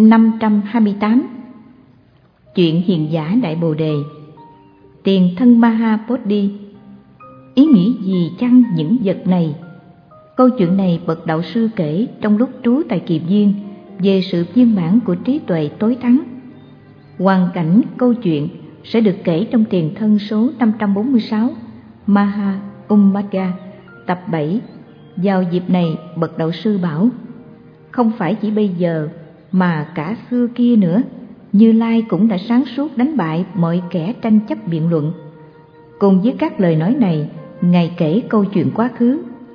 528. Chuyện hiền giả Đại Bồ Đề. Tiền thân Mahabodhi. Ý nghĩ gì chăng những vật này? Câu chuyện này bậc đạo sư kể trong lúc trú tại Kiền Viên về sự viên mãn của trí tuệ tối thắng. Hoàn cảnh câu chuyện sẽ được kể trong tiền thân số 546 Maha Ummagga tập 7. Vào dịp này bậc đạo sư bảo: không phải chỉ bây giờ mà cả xưa kia nữa, Như Lai cũng đã sáng suốt đánh bại mọi kẻ tranh chấp biện luận. Cùng với các lời nói này, Ngài kể câu chuyện quá khứ.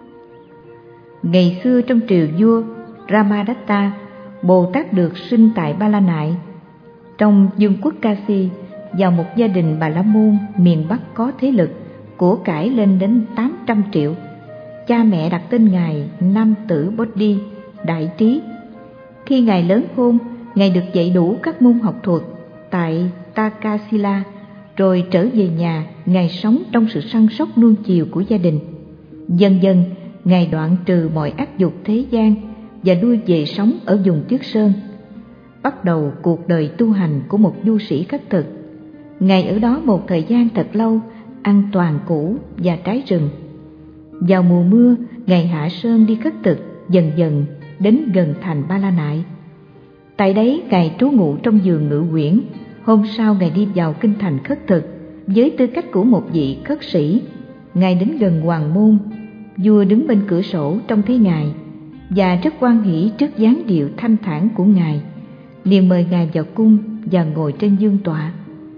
Ngày xưa trong triều vua Ramadatta, Bồ Tát được sinh tại Ba La Nại, trong vương quốc Kasi, vào một gia đình Bà La Môn miền Bắc có thế lực, của cải lên đến 800 triệu. Cha mẹ đặt tên Ngài Nam Tử Bodhi, đại trí. Khi Ngài lớn khôn, Ngài được dạy đủ các môn học thuật tại Takasila, rồi trở về nhà. Ngài sống trong sự săn sóc nuông chiều của gia đình. Dần dần, Ngài đoạn trừ mọi ác dục thế gian và lui về sống ở vùng Tuyết Sơn, bắt đầu cuộc đời tu hành của một du sĩ khất thực. Ngài ở đó một thời gian thật lâu, ăn toàn củ và trái rừng. Vào mùa mưa, Ngài hạ sơn đi khất thực, dần dần đến gần thành Ba La Nại. Tại đấy Ngài trú ngụ trong vườn ngự quyển. Hôm sau Ngài đi vào kinh thành khất thực với tư cách của một vị khất sĩ. Ngài đến gần hoàng môn. Vua đứng bên cửa sổ trông thấy Ngài và rất hoan hỷ trước dáng điệu thanh thản của Ngài, liền mời Ngài vào cung và ngồi trên vương tọa.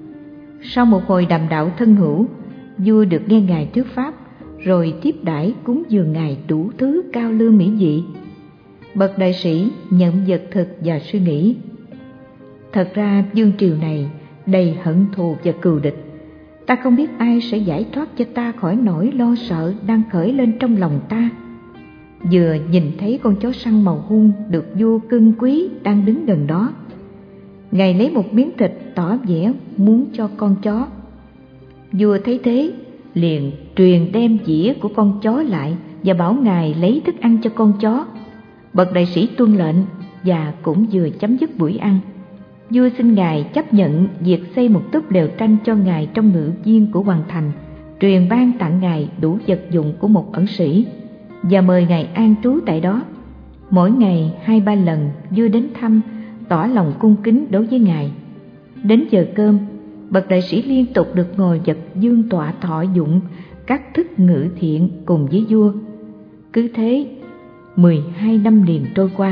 Sau một hồi đàm đạo thân hữu, vua được nghe Ngài thuyết pháp, rồi tiếp đãi cúng dường Ngài đủ thứ cao lương mỹ vị. Bậc đại sĩ nhận vật thực và suy nghĩ: thật ra vương triều này đầy hận thù và cừu địch. Ta không biết ai sẽ giải thoát cho ta khỏi nỗi lo sợ đang khởi lên trong lòng ta. Vừa nhìn thấy con chó săn màu hung được vua cưng quý đang đứng gần đó, Ngài lấy một miếng thịt tỏ vẻ muốn cho con chó. Vua thấy thế liền truyền đem dĩa của con chó lại và bảo Ngài lấy thức ăn cho con chó. Bậc đại sĩ tuân lệnh và cũng vừa chấm dứt buổi ăn. Vua xin Ngài chấp nhận việc xây một túp lều tranh cho Ngài trong ngự viên của hoàng thành, truyền ban tặng Ngài đủ vật dụng của một ẩn sĩ và mời Ngài an trú tại đó. Mỗi ngày 2-3 lần vua đến thăm, tỏ lòng cung kính đối với Ngài. Đến giờ cơm, bậc đại sĩ liên tục được ngồi vật vương tọa thọ dụng các thức ngự thiện cùng với vua. Cứ thế 12 năm liền trôi qua.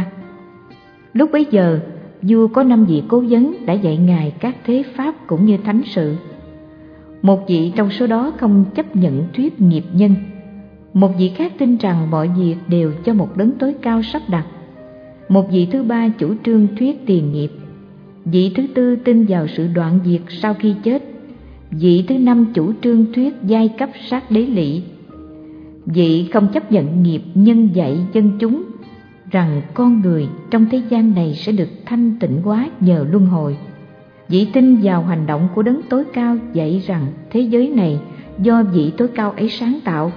Lúc bấy giờ, vua có 5 vị cố vấn đã dạy Ngài các thế pháp cũng như thánh sự. Một vị trong số đó không chấp nhận thuyết nghiệp nhân. Một vị khác tin rằng mọi việc đều cho một đấng tối cao sắp đặt. Một vị thứ ba chủ trương thuyết tiền nghiệp. Vị thứ tư tin vào sự đoạn diệt sau khi chết. Vị thứ năm chủ trương thuyết giai cấp sát đế lỵ. Vị không chấp nhận nghiệp nhân dạy dân chúng rằng con người trong thế gian này sẽ được thanh tịnh hóa nhờ luân hồi. Vị tin vào hành động của đấng tối cao dạy rằng thế giới này do vị tối cao ấy sáng tạo.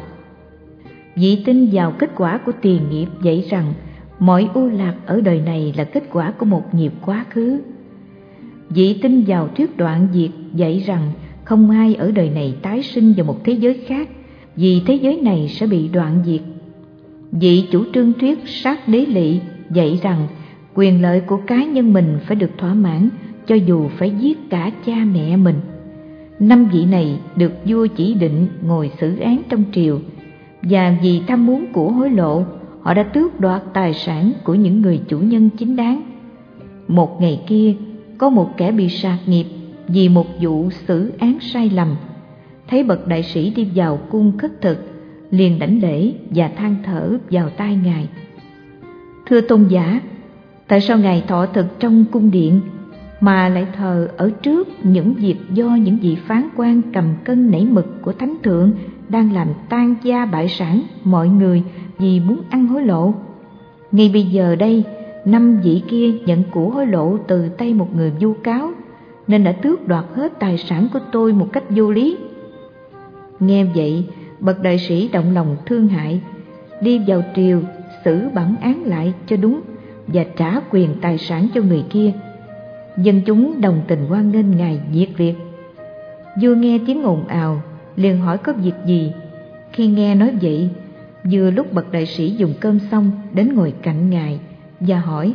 Vị tin vào kết quả của tiền nghiệp dạy rằng mọi ưu lạc ở đời này là kết quả của một nghiệp quá khứ. Vị tin vào thuyết đoạn diệt dạy rằng không ai ở đời này tái sinh vào một thế giới khác, vì thế giới này sẽ bị đoạn diệt. Vị chủ trương thuyết sát đế lỵ dạy rằng quyền lợi của cá nhân mình phải được thỏa mãn cho dù phải giết cả cha mẹ mình. 5 vị này được vua chỉ định ngồi xử án trong triều, và vì tham muốn của hối lộ, họ đã tước đoạt tài sản của những người chủ nhân chính đáng. Một ngày kia, có một kẻ bị sạc nghiệp vì một vụ xử án sai lầm. Thấy bậc đại sĩ đi vào cung khất thực, liền đảnh lễ và than thở vào tai Ngài: thưa tôn giả, tại sao Ngài thọ thực trong cung điện mà lại thờ ở trước những việc do những vị phán quan cầm cân nảy mực của thánh thượng đang làm tan gia bại sản mọi người vì muốn ăn hối lộ? Ngay bây giờ đây, 5 vị kia nhận của hối lộ từ tay một người vu cáo, nên đã tước đoạt hết tài sản của tôi một cách vô lý. Nghe vậy, bậc đại sĩ động lòng thương hại, đi vào triều xử bản án lại cho đúng, và trả quyền tài sản cho người kia. Dân chúng đồng tình hoan nghênh ngài nhiệt liệt. Vua nghe tiếng ồn ào, liền hỏi có việc gì. Khi nghe nói vậy, vừa lúc bậc đại sĩ dùng cơm xong đến ngồi cạnh ngài và hỏi: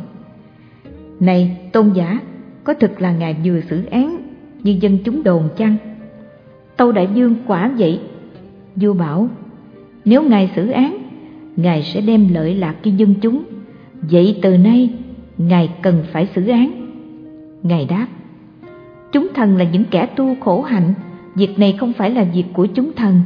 Này tôn giả, có thực là ngài vừa xử án như dân chúng đồn chăng? Tâu đại vương: Quả vậy. Vua bảo: Nếu ngài xử án, ngài sẽ đem lợi lạc cho dân chúng, vậy từ nay ngài cần phải xử án. Ngài đáp: Chúng thần là những kẻ tu khổ hạnh, việc này không phải là việc của chúng thần.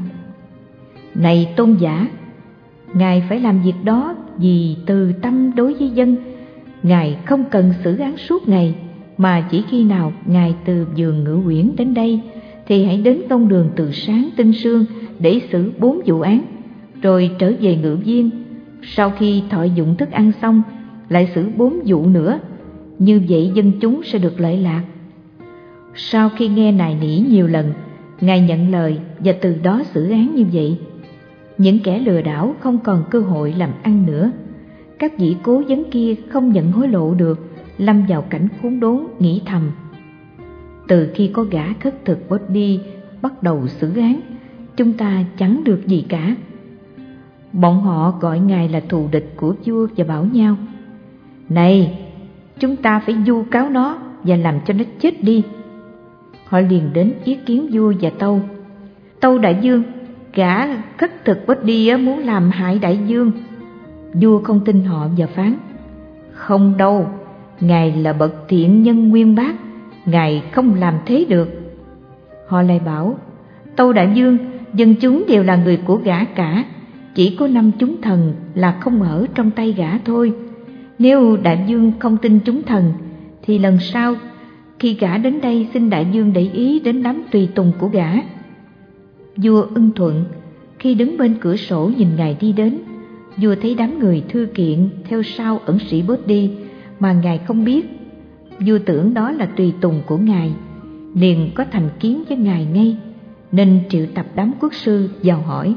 Này tôn giả, ngài phải làm việc đó vì từ tâm đối với dân. Ngài không cần xử án suốt ngày, mà chỉ khi nào ngài từ vườn Ngự Uyển đến đây thì hãy đến tông đường từ sáng tinh sương để xử 4 vụ án, rồi trở về Ngự Viên. Sau khi thọ dụng thức ăn xong, lại xử 4 vụ nữa. Như vậy dân chúng sẽ được lợi lạc. Sau khi nghe nài nỉ nhiều lần, ngài nhận lời và từ đó xử án như vậy. Những kẻ lừa đảo không còn cơ hội làm ăn nữa. Các vị cố vấn kia không nhận hối lộ được, lâm vào cảnh khốn đốn, nghĩ thầm: Từ khi có gã khất thực Bodhi bắt đầu xử án, chúng ta chẳng được gì cả. Bọn họ gọi ngài là thù địch của vua và bảo nhau: Này, chúng ta phải vu cáo nó và làm cho nó chết đi. Họ liền đến ý kiến vua và tâu: Tâu đại vương, gã khất thực Bodhi muốn làm hại đại vương. Vua không tin họ và phán: Không đâu, ngài là bậc thiện nhân nguyên bác, ngài không làm thế được. Họ lại bảo: Tâu đại vương, dân chúng đều là người của gã cả, chỉ có 5 chúng thần là không ở trong tay gã thôi. Nếu đại vương không tin chúng thần, thì lần sau khi gã đến đây xin đại vương để ý đến đám tùy tùng của gã. Vua ưng thuận. Khi đứng bên cửa sổ nhìn ngài đi đến, vua thấy đám người thư kiện theo sau ẩn sĩ Bodhi mà ngài không biết. Vua tưởng đó là tùy tùng của ngài, liền có thành kiến với ngài ngay, nên triệu tập đám quốc sư vào hỏi: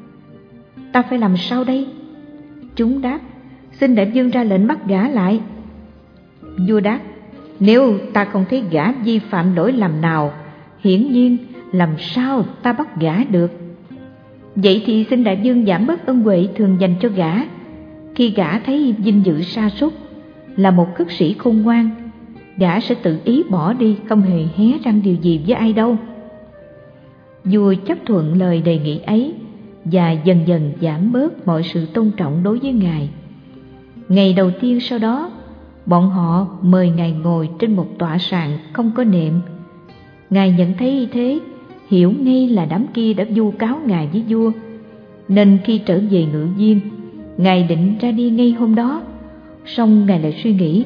Ta phải làm sao đây? Chúng đáp: Xin đại vương ra lệnh bắt gã lại. Vua đáp: Nếu ta không thấy gã vi phạm lỗi lầm nào, hiển nhiên làm sao ta bắt gã được. Vậy thì xin đại vương giảm bớt ân huệ thường dành cho gã. Khi gã thấy vinh dự sa sút, là một khất sĩ khôn ngoan, gã sẽ tự ý bỏ đi, không hề hé răng điều gì với ai đâu. Vua chấp thuận lời đề nghị ấy và dần dần giảm bớt mọi sự tôn trọng đối với ngài. Ngày đầu tiên sau đó, bọn họ mời ngài ngồi trên một tọa sàn không có nệm. Ngài nhận thấy thế, hiểu ngay là đám kia đã vu cáo ngài với vua, nên khi trở về Ngự Viên, ngài định ra đi ngay hôm đó. Song ngài lại suy nghĩ: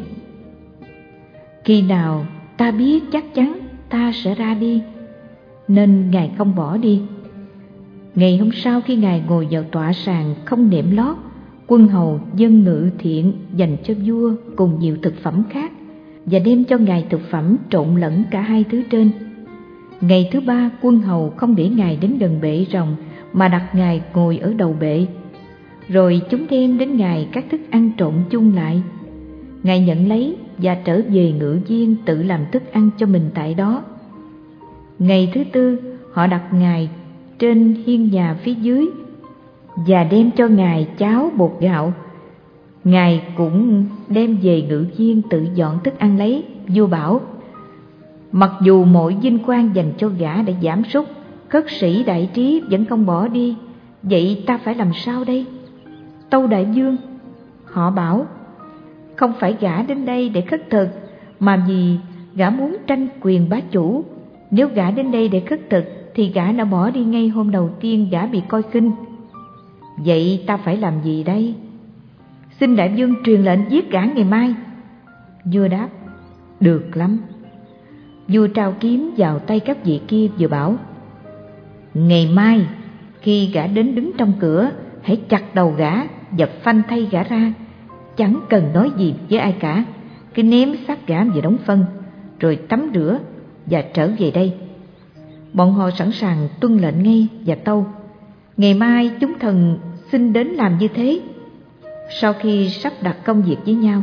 Khi nào ta biết chắc chắn ta sẽ ra đi, nên ngài không bỏ đi. Ngày hôm sau, khi ngài ngồi vào tọa sàn không nệm lót, quân hầu dâng ngự thiện dành cho vua cùng nhiều thực phẩm khác, và đem cho ngài thực phẩm trộn lẫn cả hai thứ trên. Ngày thứ 3, quân hầu không để ngài đến gần bệ rồng, mà đặt ngài ngồi ở đầu bệ. Rồi chúng đem đến ngài các thức ăn trộn chung lại. Ngài nhận lấy và trở về Ngự Viên tự làm thức ăn cho mình tại đó. Ngày thứ 4, họ đặt ngài trên hiên nhà phía dưới và đem cho ngài cháo bột gạo. Ngài cũng đem về Ngự Viên tự dọn thức ăn lấy. Vua bảo: Mặc dù mọi vinh quang dành cho gã đã giảm sút, khất sĩ đại trí vẫn không bỏ đi, vậy ta phải làm sao đây? Tâu đại vương. Họ bảo: Không phải gã đến đây để khất thực, mà vì gã muốn tranh quyền bá chủ. Nếu gã đến đây để khất thực thì gã đã bỏ đi ngay hôm đầu tiên gã bị coi khinh. Vậy ta phải làm gì đây? Xin đại vương truyền lệnh giết gã ngày mai. Vua đáp: Được lắm. Vua trao kiếm vào tay các vị kia vừa bảo: Ngày mai khi gã đến đứng trong cửa, hãy chặt đầu gã và phanh thay gã ra, chẳng cần nói gì với ai cả, cứ ném xác gã vào đống phân, rồi tắm rửa và trở về đây. Bọn họ sẵn sàng tuân lệnh ngay và tâu: Ngày mai chúng thần xin đến làm như thế. Sau khi sắp đặt công việc với nhau,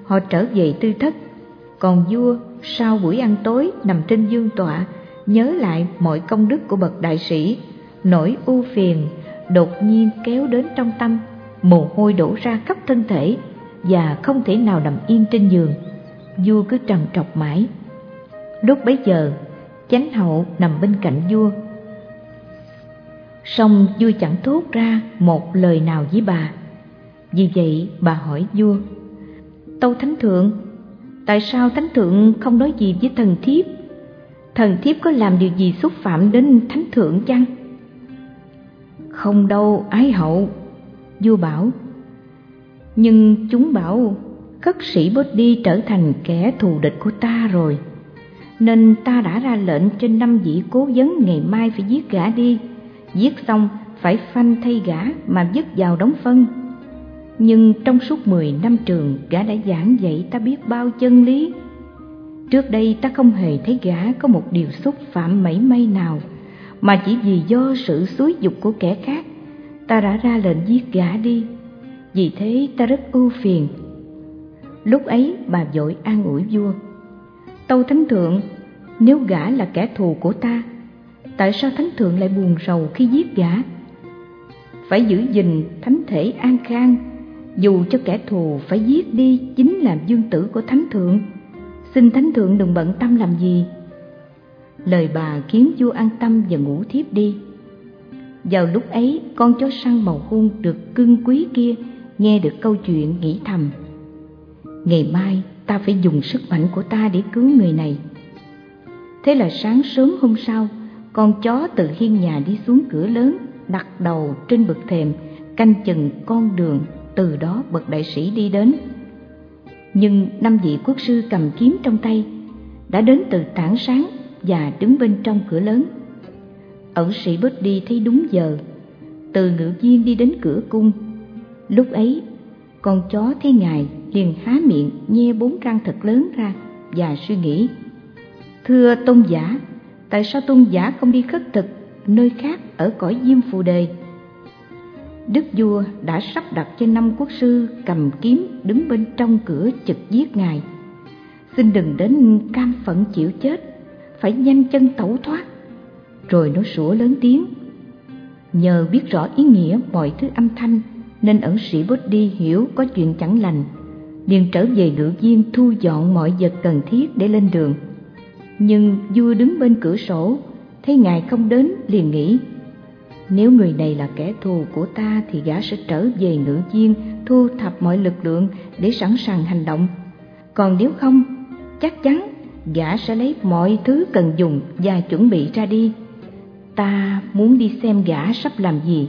họ trở về tư thất. Còn vua sau buổi ăn tối nằm trên vương tọa, nhớ lại mọi công đức của bậc đại sĩ, nỗi ưu phiền đột nhiên kéo đến trong tâm, mồ hôi đổ ra khắp thân thể và không thể nào nằm yên trên giường. Vua cứ trằn trọc mãi. Lúc bấy giờ, chánh hậu nằm bên cạnh vua, song vua chẳng thốt ra một lời nào với bà. Vì vậy bà hỏi vua: Tâu thánh thượng, tại sao thánh thượng không nói gì với thần thiếp? Thần thiếp có làm điều gì xúc phạm đến thánh thượng chăng? Không đâu ái hậu, vua bảo. Nhưng chúng bảo khất sĩ Bodhi trở thành kẻ thù địch của ta rồi, nên ta đã ra lệnh cho 5 vị cố vấn ngày mai phải giết gã đi. Giết xong phải phanh thay gã mà vứt vào đống phân. Nhưng trong suốt 10 năm trường, gã đã giảng dạy ta biết bao chân lý. Trước đây ta không hề thấy gã có một điều xúc phạm mảy may nào, mà chỉ vì do sự xúi giục của kẻ khác, ta đã ra lệnh giết gã đi. Vì thế ta rất ưu phiền. Lúc ấy bà vội an ủi vua: Tâu thánh thượng, nếu gã là kẻ thù của ta, tại sao thánh thượng lại buồn rầu khi giết gã? Phải giữ gìn thánh thể an khang, dù cho kẻ thù phải giết đi chính là vương tử của thánh thượng. Xin thánh thượng đừng bận tâm làm gì. Lời bà khiến vua an tâm và ngủ thiếp đi. Vào lúc ấy, con chó săn màu hung được cưng quý kia nghe được câu chuyện, nghĩ thầm: Ngày mai ta phải dùng sức mạnh của ta để cứu người này. Thế là sáng sớm hôm sau, con chó từ hiên nhà đi xuống cửa lớn, đặt đầu trên bậc thềm, canh chừng con đường từ đó bậc đại sĩ đi đến. Nhưng 5 vị quốc sư cầm kiếm trong tay đã đến từ tảng sáng và đứng bên trong cửa lớn. Ẩn sĩ Bodhi thấy đúng giờ, từ ngự viên đi đến cửa cung. Lúc ấy, con chó thấy ngài liền há miệng nhe 4 răng thật lớn ra và suy nghĩ: Thưa tôn giả, tại sao tôn giả không đi khất thực nơi khác ở cõi Diêm Phù Đề? Đức vua đã sắp đặt cho 5 quốc sư cầm kiếm đứng bên trong cửa chực giết ngài. Xin đừng đến cam phận chịu chết, phải nhanh chân tẩu thoát. Rồi nó sủa lớn tiếng. Nhờ biết rõ ý nghĩa mọi thứ âm thanh, nên ẩn sĩ Bodhi hiểu có chuyện chẳng lành, liền trở về ngự viên thu dọn mọi vật cần thiết để lên đường. Nhưng vua đứng bên cửa sổ thấy ngài không đến, liền nghĩ: Nếu người này là kẻ thù của ta thì gã sẽ trở về ngự viên thu thập mọi lực lượng để sẵn sàng hành động. Còn nếu không, chắc chắn gã sẽ lấy mọi thứ cần dùng và chuẩn bị ra đi. Ta muốn đi xem gã sắp làm gì.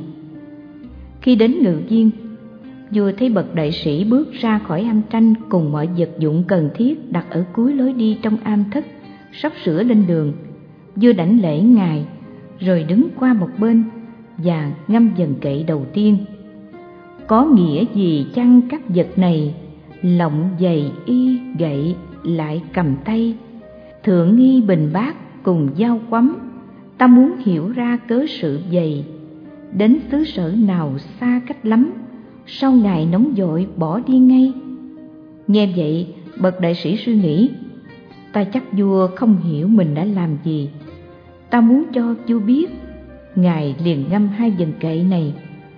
Khi đến ngự viên, vua thấy bậc đại sĩ bước ra khỏi am tranh cùng mọi vật dụng cần thiết đặt ở cuối lối đi trong am thất, sắp sửa lên đường. Vua đảnh lễ ngài, rồi đứng qua một bên và ngâm dần kệ đầu tiên: Có nghĩa gì chăng các vật này, lọng giày y gậy lại cầm tay, thượng nghi bình bát cùng dao quắm. Ta muốn hiểu ra cớ sự vậy, đến xứ sở nào xa cách lắm, sau ngày nóng vội bỏ đi ngay. Nghe vậy, bậc đại sĩ suy nghĩ: Ta chắc vua không hiểu mình đã làm gì. Ta muốn cho vua biết. Ngài liền ngâm 2 vần kệ này: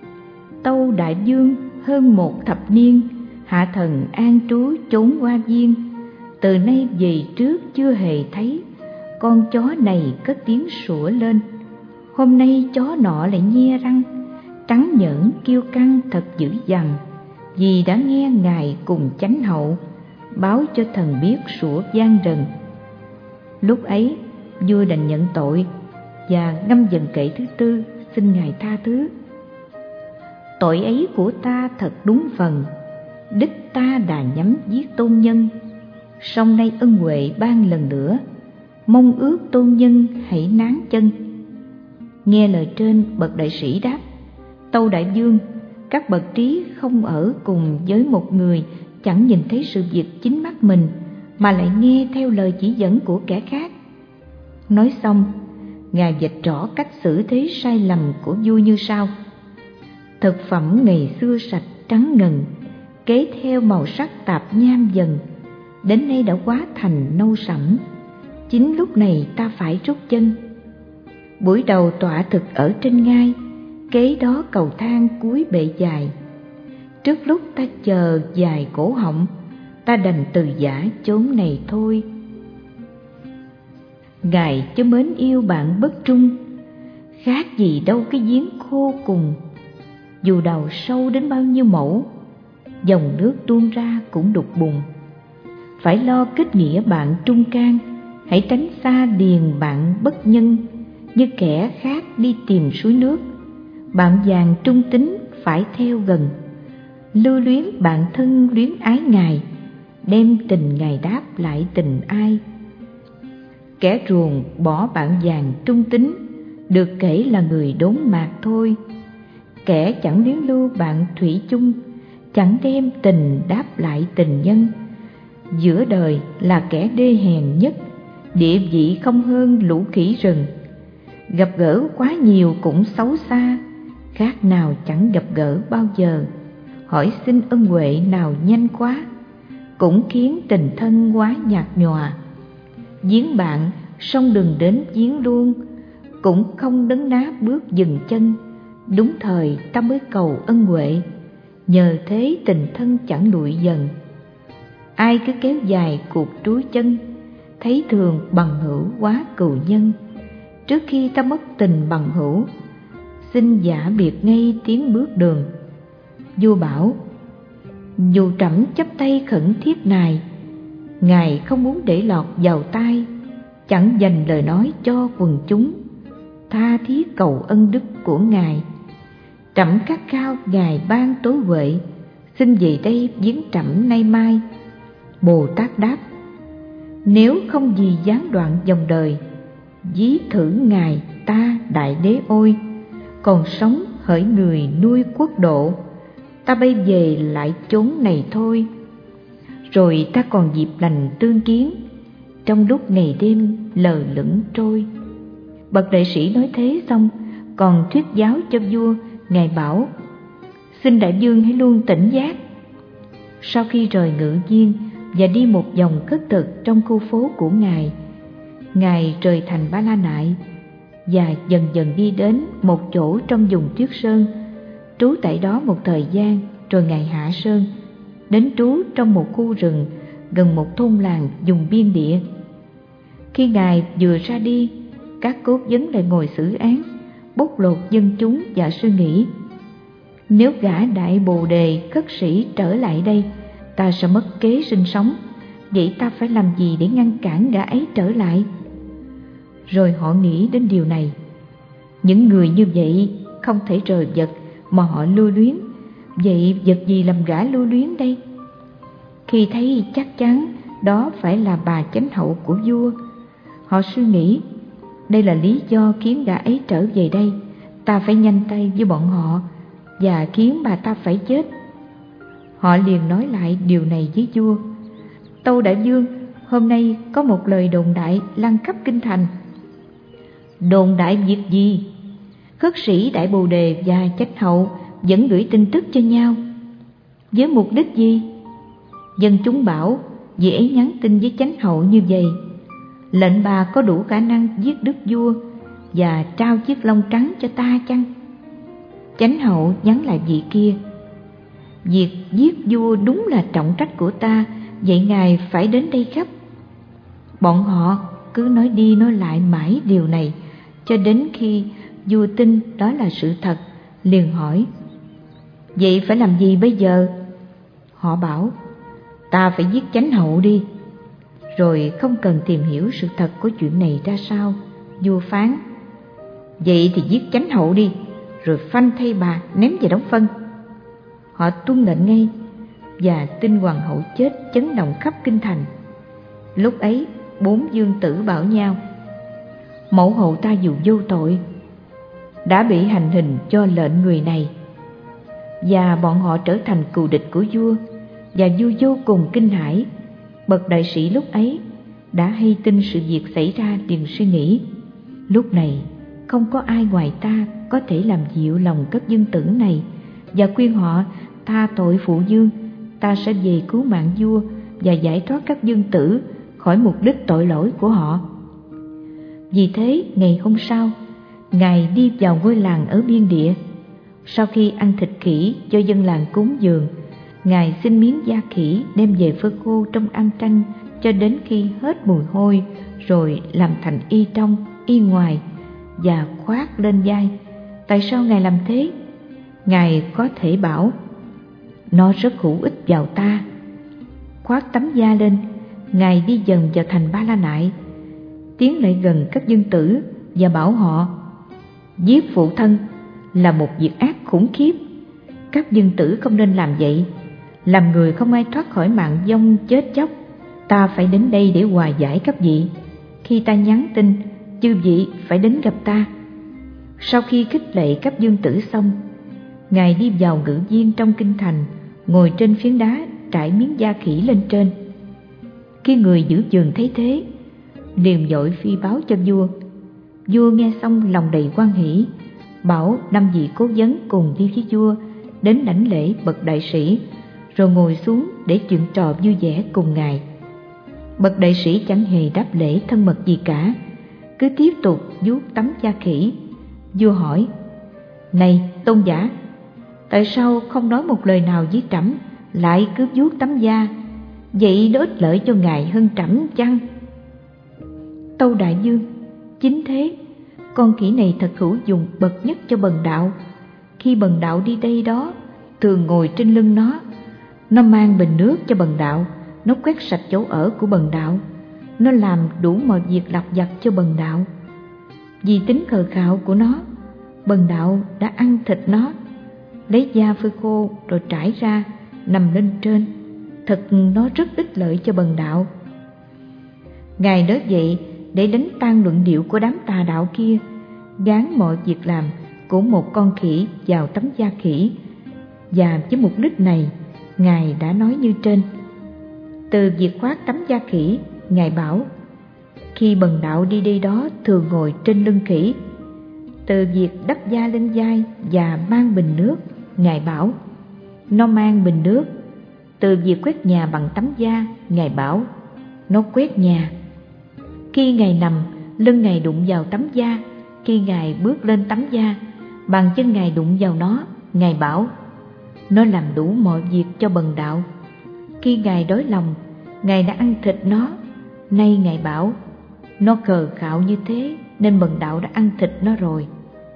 Tâu đại vương hơn 1 thập niên, hạ thần an trú chốn hoa viên. Từ nay về trước chưa hề thấy con chó này cất tiếng sủa lên. Hôm nay chó nọ lại nhe răng, trắng nhởn kiêu căng thật dữ dằn, vì đã nghe ngài cùng chánh hậu báo cho thần biết sủa vang rần. Lúc ấy vua đành nhận tội và ngâm dần kệ thứ 4 xin ngài tha thứ. Tội ấy của ta thật đúng phần, đích ta đà nhắm giết tôn nhân. Song nay ân huệ ban lần nữa, mong ước tôn nhân hãy nán chân. Nghe lời trên, bậc đại sĩ đáp: Tâu đại vương, các bậc trí không ở cùng với một người chẳng nhìn thấy sự việc chính mắt mình, mà lại nghe theo lời chỉ dẫn của kẻ khác. Nói xong, ngài vạch rõ cách xử thế sai lầm của vua như sau: Thực phẩm ngày xưa sạch trắng ngần, kế theo màu sắc tạp nham dần, đến nay đã hóa thành nâu sẫm. Chính lúc này ta phải rút chân. Buổi đầu tọa thực ở trên ngai, kế đó cầu thang cuối bệ dài. Trước lúc ta chờ dài cổ họng, ta đành từ giã chốn này thôi. Ngài chớ mến yêu bạn bất trung, khác gì đâu cái giếng khô cùng. Dù đào sâu đến bao nhiêu mẫu, dòng nước tuôn ra cũng đục bùn. Phải lo kết nghĩa bạn trung can, hãy tránh xa điền bạn bất nhân. Như kẻ khác đi tìm suối nước, bạn vàng trung tín phải theo gần. Lưu luyến bạn thân luyến ái Ngài, đem tình Ngài đáp lại tình ai. Kẻ ruồng bỏ bạn vàng trung tín, được kể là người đốn mạc thôi. Kẻ chẳng luyến lưu bạn thủy chung, chẳng đem tình đáp lại tình nhân. Giữa đời là kẻ đê hèn nhất, địa vị không hơn lũ khỉ rừng. Gặp gỡ quá nhiều cũng xấu xa, khác nào chẳng gặp gỡ bao giờ. Hỏi xin ân huệ nào nhanh quá, cũng khiến tình thân quá nhạt nhòa. Giếng bạn song đừng đến giếng luôn, cũng không đấn ná bước dừng chân. Đúng thời ta mới cầu ân huệ, nhờ thế tình thân chẳng lụi dần. Ai cứ kéo dài cuộc trúi chân, thấy thường bằng hữu quá cừu nhân. Trước khi ta mất tình bằng hữu, xin giả biệt ngay tiến bước đường. Vua bảo, dù trẫm chắp tay khẩn thiết nài, Ngài không muốn để lọt vào tai, chẳng dành lời nói cho quần chúng. Tha thiết cầu ân đức của Ngài, trẫm khát khao Ngài ban tối huệ, xin về đây viếng trẫm nay mai. Bồ Tát đáp, nếu không gì gián đoạn dòng đời, ví thử Ngài ta đại đế ôi. Còn sống hỡi người nuôi quốc độ, ta bây về lại chốn này thôi. Rồi ta còn dịp lành tương kiến, trong lúc ngày đêm lờ lững trôi. Bậc đại sĩ nói thế xong, còn thuyết giáo cho vua. Ngài bảo, xin đại vương hãy luôn tỉnh giác. Sau khi rời ngự viên và đi một vòng khất thực trong khu phố của Ngài rời thành Ba La Nại và dần dần đi đến một chỗ trong vùng Tuyết Sơn, trú tại đó một thời gian. Rồi Ngài hạ sơn, đến trú trong một khu rừng gần một thôn làng vùng biên địa. Khi Ngài vừa ra đi, các cốt vấn lại ngồi xử án, bóc lột dân chúng và suy nghĩ. Nếu gã Đại Bồ Đề khất sĩ trở lại đây, ta sẽ mất kế sinh sống. Vậy ta phải làm gì để ngăn cản gã ấy trở lại? Rồi họ nghĩ đến điều này. Những người như vậy không thể rời vật mà họ lưu luyến. Vậy vật gì làm gã lưu luyến đây? Khi thấy chắc chắn đó phải là bà chánh hậu của vua, họ suy nghĩ, đây là lý do khiến gã ấy trở về đây. Ta phải nhanh tay với bọn họ và khiến bà ta phải chết. Họ liền nói lại điều này với vua. Tâu đại vương, hôm nay có một lời đồn đại lan khắp kinh thành. Đồn đại việc gì? Khất sĩ Đại Bồ Đề và chánh hậu vẫn gửi tin tức cho nhau. Với mục đích gì? Dân chúng bảo vị ấy nhắn tin với chánh hậu như vậy: lệnh bà có đủ khả năng giết đức vua và trao chiếc lông trắng cho ta chăng? Chánh hậu nhắn lại vị kia: việc giết vua đúng là trọng trách của ta, vậy ngài phải đến đây gấp. Bọn họ cứ nói đi nói lại mãi điều này, cho đến khi vua tin đó là sự thật, liền hỏi: vậy phải làm gì bây giờ? Họ bảo: ta phải giết chánh hậu đi. Rồi không cần tìm hiểu sự thật của chuyện này ra sao, vua phán: vậy thì giết chánh hậu đi, rồi phanh thay bà ném vào đống phân. Họ tuân lệnh ngay, và tin hoàng hậu chết chấn động khắp kinh thành. Lúc ấy 4 vương tử bảo nhau: mẫu hậu ta dù vô tội, đã bị hành hình cho lệnh người này. Và bọn họ trở thành cừu địch của vua, và vua vô cùng kinh hãi. Bậc đại sĩ lúc ấy đã hay tin sự việc xảy ra, liền suy nghĩ: lúc này không có ai ngoài ta có thể làm dịu lòng các vương tử này và khuyên họ tha tội phụ vương ta sẽ về cứu mạng vua và giải thoát các vương tử khỏi mục đích tội lỗi của họ. Vì thế, ngày hôm sau, Ngài đi vào ngôi làng ở biên địa. Sau khi ăn thịt khỉ cho dân làng cúng dường, Ngài xin miếng da khỉ đem về phơi khô trong am tranh cho đến khi hết mùi hôi, rồi làm thành y trong, y ngoài và khoác lên vai. Tại sao Ngài làm thế? Ngài có thể bảo, nó rất hữu ích vào ta. Khoác tấm da lên, Ngài đi dần vào thành Ba La Nại, tiến lại gần các vương tử và bảo họ, giết phụ thân là một việc ác khủng khiếp. Các vương tử không nên làm vậy. Làm người không ai thoát khỏi mạng vong chết chóc. Ta phải đến đây để hòa giải các vị. Khi ta nhắn tin, chư vị phải đến gặp ta. Sau khi khích lệ các vương tử xong, Ngài đi vào ngự viên trong kinh thành, ngồi trên phiến đá trải miếng da khỉ lên trên. Khi người giữ giường thấy thế, liền vội phi báo cho vua. Vua nghe xong lòng đầy hoan hỷ, bảo 5 vị cố vấn cùng đi với vua đến đảnh lễ bậc đại sĩ, rồi ngồi xuống để chuyện trò vui vẻ cùng Ngài. Bậc đại sĩ chẳng hề đáp lễ thân mật gì cả, cứ tiếp tục vuốt tấm da khỉ. Vua hỏi, này tôn giả, tại sao không nói một lời nào với trẫm, lại cứ vuốt tấm da? Vậy nó ích lợi cho ngài hơn trẫm chăng? Tâu đại vương, chính thế, con khỉ này thật hữu dụng bậc nhất cho bần đạo. Khi bần đạo đi đây đó, thường ngồi trên lưng nó mang bình nước cho bần đạo, nó quét sạch chỗ ở của bần đạo, nó làm đủ mọi việc lặt vặt cho bần đạo. Vì tính khờ khạo của nó, bần đạo đã ăn thịt nó, lấy da phơi khô rồi trải ra nằm lên trên. Thật nó rất ích lợi cho bần đạo. Ngài nói vậy để đánh tan luận điệu của đám tà đạo kia, gán mọi việc làm của một con khỉ vào tấm da khỉ, và với mục đích này Ngài đã nói như trên. Từ việc khoác tấm da khỉ, Ngài bảo, khi bần đạo đi đây đó thường ngồi trên lưng khỉ. Từ việc đắp da lên vai và mang bình nước, Ngài bảo, nó mang bình nước. Từ việc quét nhà bằng tấm da, Ngài bảo, nó quét nhà. Khi Ngài nằm, lưng Ngài đụng vào tấm da. Khi Ngài bước lên tấm da, bàn chân Ngài đụng vào nó, Ngài bảo, nó làm đủ mọi việc cho bần đạo. Khi Ngài đói lòng, Ngài đã ăn thịt nó. Nay Ngài bảo, nó khờ khạo như thế nên bần đạo đã ăn thịt nó rồi.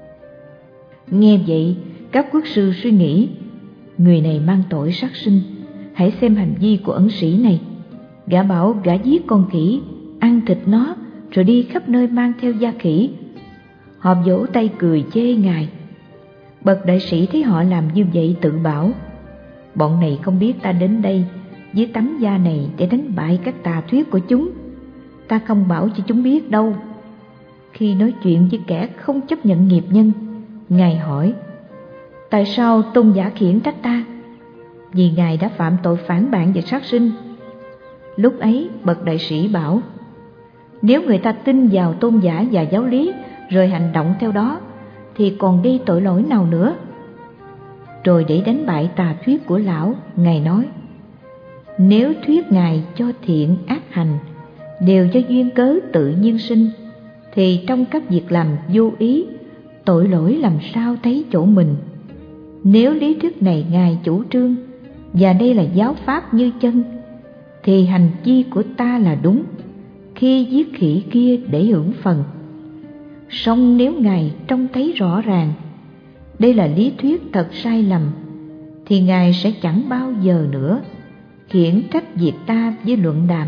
Nghe vậy, các quốc sư suy nghĩ, người này mang tội sát sinh. Hãy xem hành vi của ẩn sĩ này. Gã bảo gã giết con khỉ, ăn thịt nó, rồi đi khắp nơi mang theo da khỉ. Họ vỗ tay cười chê Ngài. Bậc đại sĩ thấy họ làm như vậy tự bảo, bọn này không biết ta đến đây với tấm da này để đánh bại các tà thuyết của chúng. Ta không bảo cho chúng biết đâu. Khi nói chuyện với kẻ không chấp nhận nghiệp nhân, Ngài hỏi, tại sao tôn giả khiển trách ta? Vì Ngài đã phạm tội phản bạn và sát sinh. Lúc ấy bậc đại sĩ bảo, nếu người ta tin vào tôn giả và giáo lý rồi hành động theo đó thì còn gây tội lỗi nào nữa? Rồi để đánh bại tà thuyết của lão, Ngài nói, nếu thuyết Ngài cho thiện ác hành đều do duyên cớ tự nhiên sinh, thì trong các việc làm vô ý, tội lỗi làm sao thấy chỗ mình? Nếu lý thuyết này Ngài chủ trương và đây là giáo pháp như chân, thì hành vi của ta là đúng khi giết khỉ kia để hưởng phần. Song nếu Ngài trông thấy rõ ràng đây là lý thuyết thật sai lầm, thì Ngài sẽ chẳng bao giờ nữa khiển trách việc ta với luận đàm.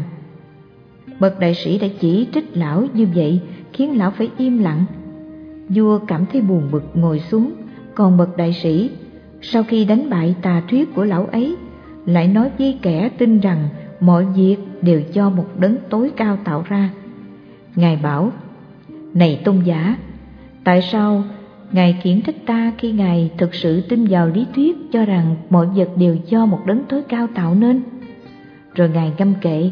Bậc đại sĩ đã chỉ trích lão như vậy khiến lão phải im lặng. Vua cảm thấy buồn bực ngồi xuống, còn bậc đại sĩ sau khi đánh bại tà thuyết của lão ấy lại nói với kẻ tin rằng mọi việc đều do một đấng tối cao tạo ra. Ngài bảo, này tôn giả, tại sao Ngài khiển trách ta khi Ngài thực sự tin vào lý thuyết cho rằng mọi vật đều do một đấng tối cao tạo nên? Rồi Ngài ngâm kệ,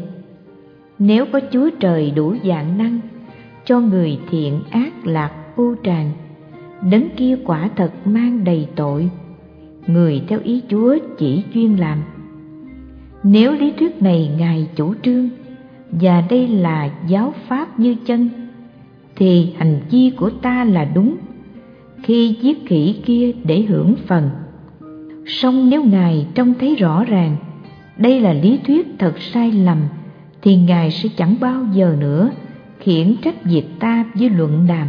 nếu có Chúa Trời đủ vạn năng cho người thiện ác lạc vô tràn, đấng kia quả thật mang đầy tội. Người theo ý Chúa chỉ chuyên làm. Nếu lý thuyết này Ngài chủ trương và đây là giáo pháp như chân, thì hành vi của ta là đúng khi giết khỉ kia để hưởng phần. Song nếu Ngài trông thấy rõ ràng đây là lý thuyết thật sai lầm, thì Ngài sẽ chẳng bao giờ nữa khiển trách việc ta với luận đàm.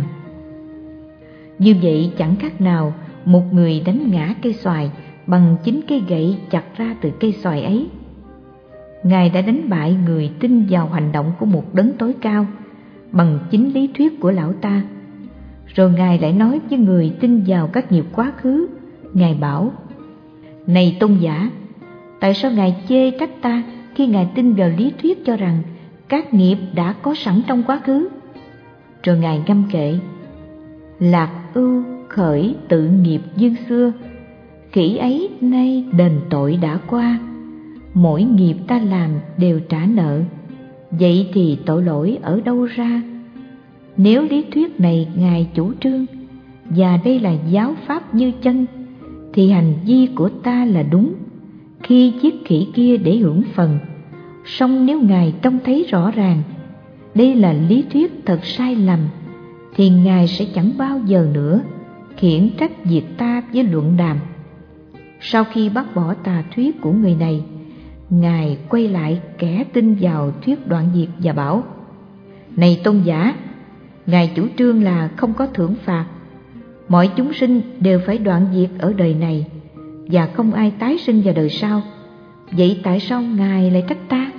Như vậy chẳng khác nào một người đánh ngã cây xoài bằng chính cây gậy chặt ra từ cây xoài ấy. Ngài đã đánh bại người tin vào hành động của một đấng tối cao bằng chính lý thuyết của lão ta. Rồi Ngài lại nói với người tin vào các nghiệp quá khứ. Ngài bảo: Này tôn giả, tại sao Ngài chê trách ta khi Ngài tin vào lý thuyết cho rằng các nghiệp đã có sẵn trong quá khứ? Rồi Ngài ngâm kệ: Lạc ưu khởi tự nghiệp duyên xưa, khỉ ấy nay đền tội đã qua, mỗi nghiệp ta làm đều trả nợ, vậy thì tội lỗi ở đâu ra? Nếu lý thuyết này Ngài chủ trương và đây là giáo pháp như chân, thì hành vi của ta là đúng khi giết khỉ kia để hưởng phần. Song nếu Ngài trông thấy rõ ràng đây là lý thuyết thật sai lầm, thì Ngài sẽ chẳng bao giờ nữa khiển trách việc ta với luận đàm. Sau khi bác bỏ tà thuyết của người này, Ngài quay lại kẻ tin vào thuyết đoạn diệt và bảo: Này tôn giả, Ngài chủ trương là không có thưởng phạt, mọi chúng sinh đều phải đoạn diệt ở đời này và không ai tái sinh vào đời sau. Vậy tại sao Ngài lại trách ta?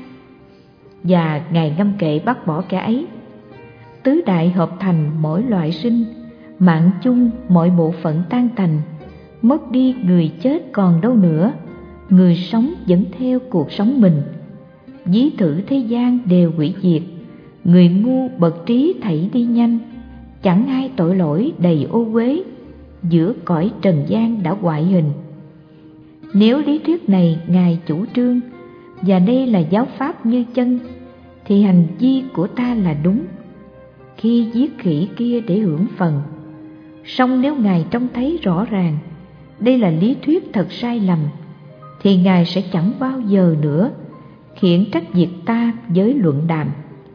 Và Ngài ngâm kệ bác bỏ kẻ ấy: Tứ đại hợp thành mỗi loại sinh, mạng chung mọi bộ phận tan tành, mất đi người chết còn đâu nữa, người sống vẫn theo cuộc sống mình. Ví thử thế gian đều hủy diệt, người ngu bậc trí thảy đi nhanh, chẳng ai tội lỗi đầy ô uế, giữa cõi trần gian đã hoại hình. Nếu lý thuyết này Ngài chủ trương và đây là giáo pháp như chân, thì hành vi của ta là đúng khi giết khỉ kia để hưởng phần. Song nếu Ngài trông thấy rõ ràng đây là lý thuyết thật sai lầm, thì Ngài sẽ chẳng bao giờ nữa khiển trách việc ta với luận đàm.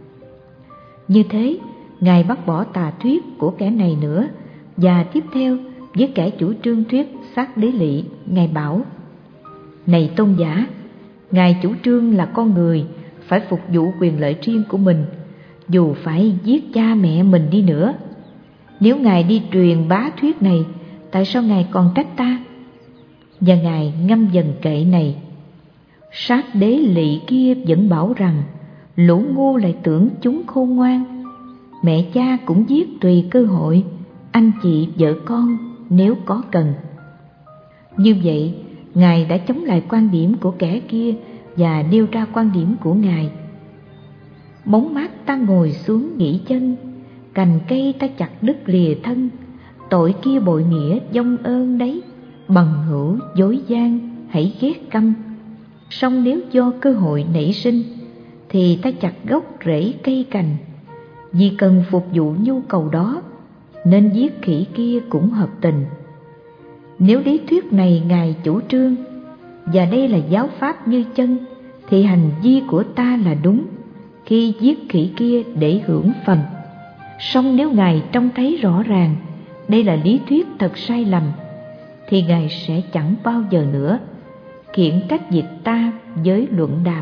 Như thế, Ngài bác bỏ tà thuyết của kẻ này nữa, và tiếp theo với kẻ chủ trương thuyết sát đế lị, Ngài bảo: Này tôn giả, Ngài chủ trương là con người phải phục vụ quyền lợi riêng của mình, dù phải giết cha mẹ mình đi nữa. Nếu Ngài đi truyền bá thuyết này, tại sao Ngài còn trách ta? Và Ngài ngâm dần kệ này: Sát đế lị kia vẫn bảo rằng lũ ngu lại tưởng chúng khôn ngoan, mẹ cha cũng giết tùy cơ hội, anh chị vợ con nếu có cần. Như vậy, Ngài đã chống lại quan điểm của kẻ kia và nêu ra quan điểm của Ngài. Bóng mát ta ngồi xuống nghỉ chân, cành cây ta chặt đứt lìa thân, tội kia bội nghĩa vong ơn đấy, bằng hữu dối gian hãy ghét căm. Song nếu do cơ hội nảy sinh, thì ta chặt gốc rễ cây cành, vì cần phục vụ nhu cầu đó nên giết khỉ kia cũng hợp tình. Nếu lý thuyết này Ngài chủ trương và đây là giáo pháp như chân, thì hành vi của ta là đúng khi giết khỉ kia để hưởng phần. Song nếu Ngài trông thấy rõ ràng đây là lý thuyết thật sai lầm, thì Ngài sẽ chẳng bao giờ nữa khiển trách việc ta với luận đàm.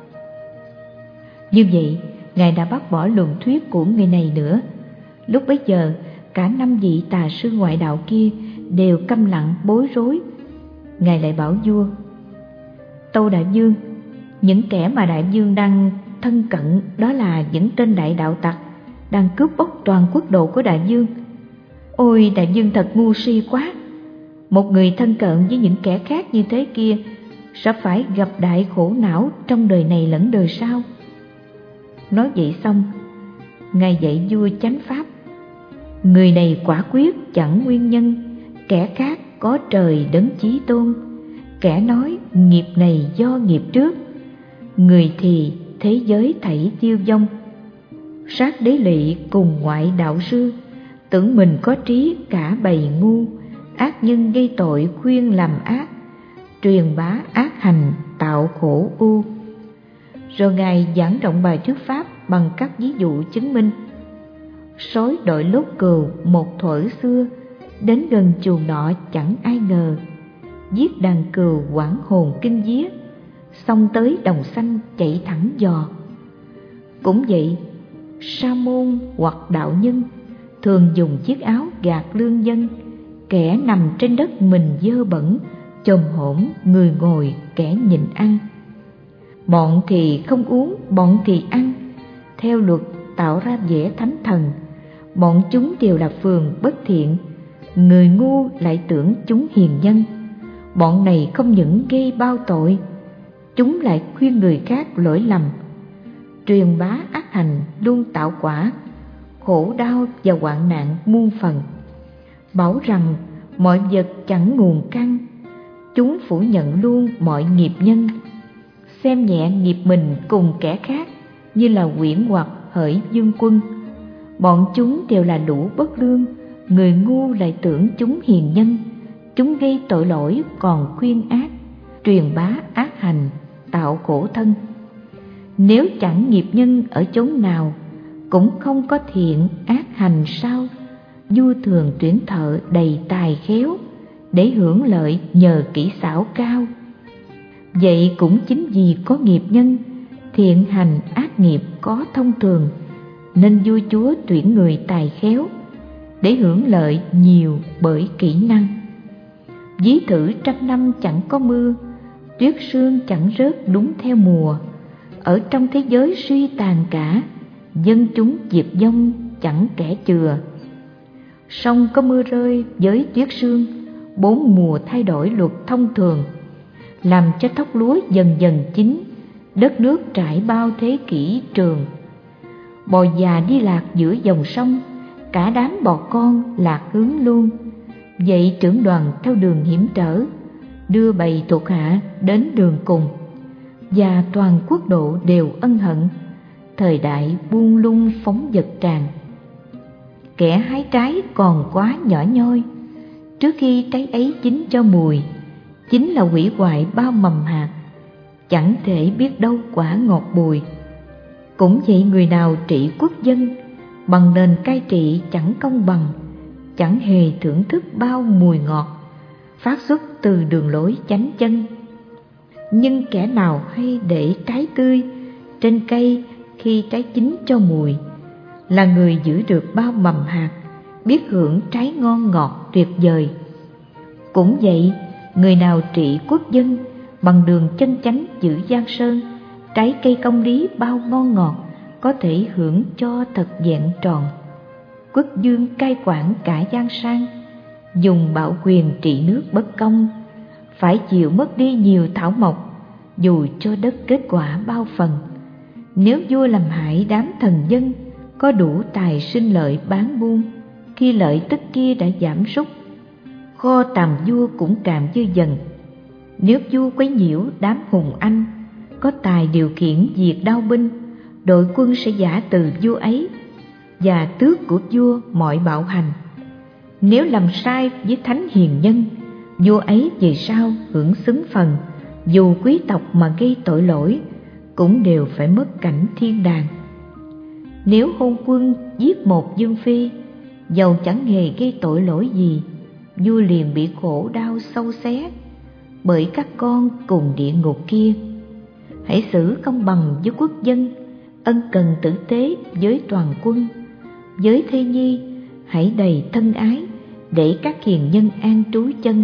Như vậy, Ngài đã bác bỏ luận thuyết của người này nữa. Lúc bấy giờ, cả 5 vị tà sư ngoại đạo kia đều câm lặng bối rối. Ngài lại bảo vua: Tâu đại vương, những kẻ mà đại vương đang thân cận đó là những tên đại đạo tặc đang cướp bóc toàn quốc độ của đại vương. Ôi, đại vương thật ngu si quá! Một người thân cận với những kẻ khác như thế kia sẽ phải gặp đại khổ não trong đời này lẫn đời sau. Nói vậy xong, Ngài dạy vua chánh pháp: Người này quả quyết chẳng nguyên nhân, kẻ khác có trời đấng chí tôn. Kẻ nói nghiệp này do nghiệp trước, người thì thế giới thảy tiêu vong. Sát đế lị cùng ngoại đạo sư, tưởng mình có trí cả bầy ngu, ác nhân gây tội khuyên làm ác. truyền bá ác hành tạo khổ u. Rồi Ngài giảng rộng bài thuyết pháp bằng các ví dụ chứng minh. Sói đội lốt cừu một thuở xưa, đến gần chuồng nọ chẳng ai ngờ, giết đàn cừu hoảng hồn kinh vía, xong tới đồng xanh chạy thẳng dò. Cũng vậy, sa môn hoặc đạo nhân thường dùng chiếc áo gạt lương dân, kẻ nằm trên đất mình dơ bẩn, chồm hổm người ngồi kẻ nhịn ăn. Bọn thì không uống, bọn thì ăn, theo luật tạo ra vẻ thánh thần. Bọn chúng đều là phường bất thiện, người ngu lại tưởng chúng hiền nhân. Bọn này không những gây bao tội, chúng lại khuyên người khác lỗi lầm. Truyền bá ác hành luôn tạo quả, khổ đau và hoạn nạn muôn phần. Bảo rằng mọi vật chẳng nguồn căn, chúng phủ nhận luôn mọi nghiệp nhân. Xem nhẹ nghiệp mình cùng kẻ khác, như là huyễn hoặc hỡi dương quân. Bọn chúng đều là đủ bất lương, người ngu lại tưởng chúng hiền nhân. Chúng gây tội lỗi còn khuyên ác, truyền bá ác hành tạo khổ thân. Nếu chẳng nghiệp nhân ở chốn nào, cũng không có thiện ác hành sao? Vua thường tuyển thợ đầy tài khéo, để hưởng lợi nhờ kỹ xảo cao. Vậy cũng chính vì có nghiệp nhân, thiện hành ác nghiệp có thông thường, nên vua chúa tuyển người tài khéo, để hưởng lợi nhiều bởi kỹ năng. Ví thử 100 năm chẳng có mưa, tuyết sương chẳng rớt đúng theo mùa. Ở trong thế giới suy tàn cả, dân chúng diệt vong chẳng kẻ chừa. Song có mưa rơi với tuyết sương, 4 mùa thay đổi luật thông thường, làm cho thóc lúa dần dần chín, đất nước trải bao thế kỷ trường. Bò già đi lạc giữa dòng sông, cả đám bò con lạc hướng luôn. Vậy trưởng đoàn theo đường hiểm trở, đưa bầy thuộc hạ đến đường cùng. Và toàn quốc độ đều ân hận, thời đại buông lung phóng vật tràn. Kẻ hái trái còn quá nhỏ nhoi, trước khi trái ấy chín cho mùi, chính là hủy hoại bao mầm hạt, chẳng thể biết đâu quả ngọt bùi. Cũng vậy, người nào trị quốc dân, bằng nền cai trị chẳng công bằng, chẳng hề thưởng thức bao mùi ngọt, phát xuất từ đường lối chánh chân. Nhưng kẻ nào hay để trái tươi trên cây khi trái chín cho mùi, là người giữ được bao mầm hạt, biết hưởng trái ngon ngọt tuyệt vời. Cũng vậy, người nào trị quốc dân, bằng đường chân chánh giữ giang sơn, trái cây công lý bao ngon ngọt, có thể hưởng cho thật vẹn tròn. Quốc dương cai quản cả giang sang, dùng bạo quyền trị nước bất công, phải chịu mất đi nhiều thảo mộc, dù cho đất kết quả bao phần. Nếu vua làm hại đám thần dân, có đủ tài sinh lợi bán buôn, khi lợi tức kia đã giảm sút, kho tàm vua cũng càng dư dần. Nếu vua quấy nhiễu đám hùng anh, có tài điều khiển diệt đao binh, đội quân sẽ giả từ vua ấy, và tước của vua mọi bạo hành. Nếu làm sai với thánh hiền nhân, vua ấy về sau hưởng xứng phần, dù quý tộc mà gây tội lỗi, cũng đều phải mất cảnh thiên đàng. Nếu hôn quân giết một dương phi, dầu chẳng hề gây tội lỗi gì, vua liền bị khổ đau sâu xé bởi các con cùng địa ngục kia. Hãy xử công bằng với quốc dân, ân cần tử tế với toàn quân. Với thê nhi hãy đầy thân ái, để các hiền nhân an trú chân.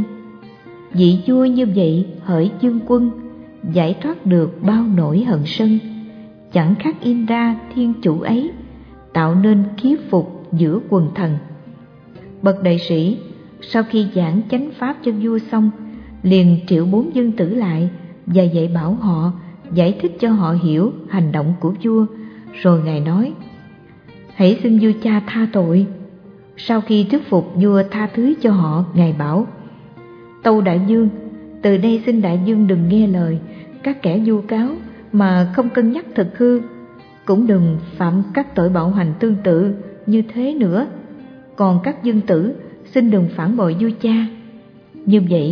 Vị vua như vậy hỡi dương quân, giải thoát được bao nỗi hận sân, chẳng khác in ra thiên chủ ấy, tạo nên kiếp phục giữa quần thần. Bậc đại sĩ sau khi giảng chánh pháp cho vua xong, liền triệu 4 dân tử lại và dạy bảo họ, giải thích cho họ hiểu hành động của vua. Rồi Ngài nói: hãy xin vua cha tha tội. Sau khi thuyết phục vua tha thứ cho họ, Ngài bảo: tâu đại vương, từ đây xin đại vương đừng nghe lời các kẻ vu cáo mà không cân nhắc thực hư, cũng đừng phạm các tội bạo hành tương tự như thế nữa. Còn các dân tử xin đừng phản bội vua cha. Như vậy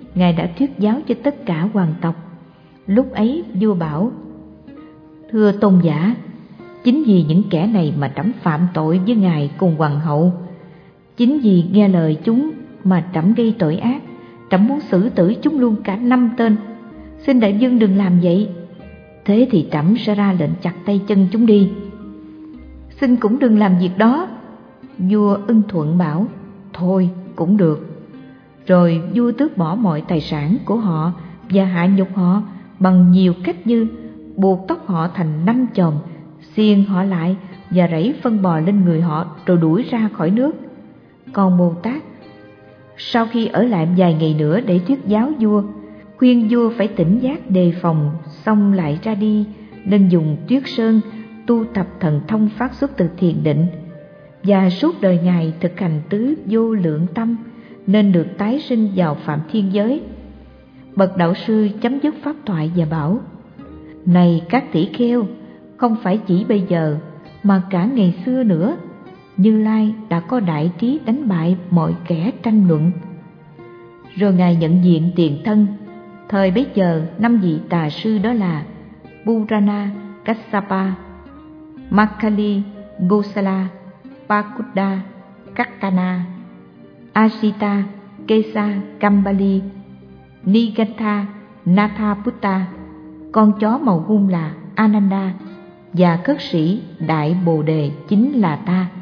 Ngài đã thuyết giáo cho tất cả hoàng tộc. Lúc ấy vua bảo: Thưa tôn giả, chính vì những kẻ này mà trẫm phạm tội với ngài cùng hoàng hậu. Chính vì nghe lời chúng mà trẫm gây tội ác. Trẫm muốn xử tử chúng luôn cả 5 tên. Xin đại vương đừng làm vậy. Thế thì trẫm sẽ ra lệnh chặt tay chân chúng đi. Xin cũng đừng làm việc đó. Vua ưng thuận bảo: Thôi cũng được. Rồi vua tước bỏ mọi tài sản của họ và hạ nhục họ bằng nhiều cách, như buộc tóc họ thành 5 chòm, xiên họ lại và rảy phân bò lên người họ, rồi đuổi ra khỏi nước. Còn Bồ Tát, sau khi ở lại vài ngày nữa để thuyết giáo vua, khuyên vua phải tỉnh giác đề phòng, xong lại ra đi nên dùng tuyết sơn tu tập thần thông phát xuất từ thiền định, và suốt đời ngài thực hành tứ vô lượng tâm nên được tái sinh vào phạm thiên giới. Bậc đạo sư chấm dứt pháp thoại và bảo: Này các tỷ kheo, không phải chỉ bây giờ mà cả ngày xưa nữa, Như Lai đã có đại trí đánh bại mọi kẻ tranh luận. Rồi ngài nhận diện tiền thân. Thời bấy giờ 5 vị tà sư đó là Purana, Kassapa, Makkhali, Gosala, Pakuda, Kakkana, Asita, Kesa, Kambali, Nigatha, Nathaputta, con chó màu hung là Ananda, và khất sĩ Đại Bồ Đề chính là ta.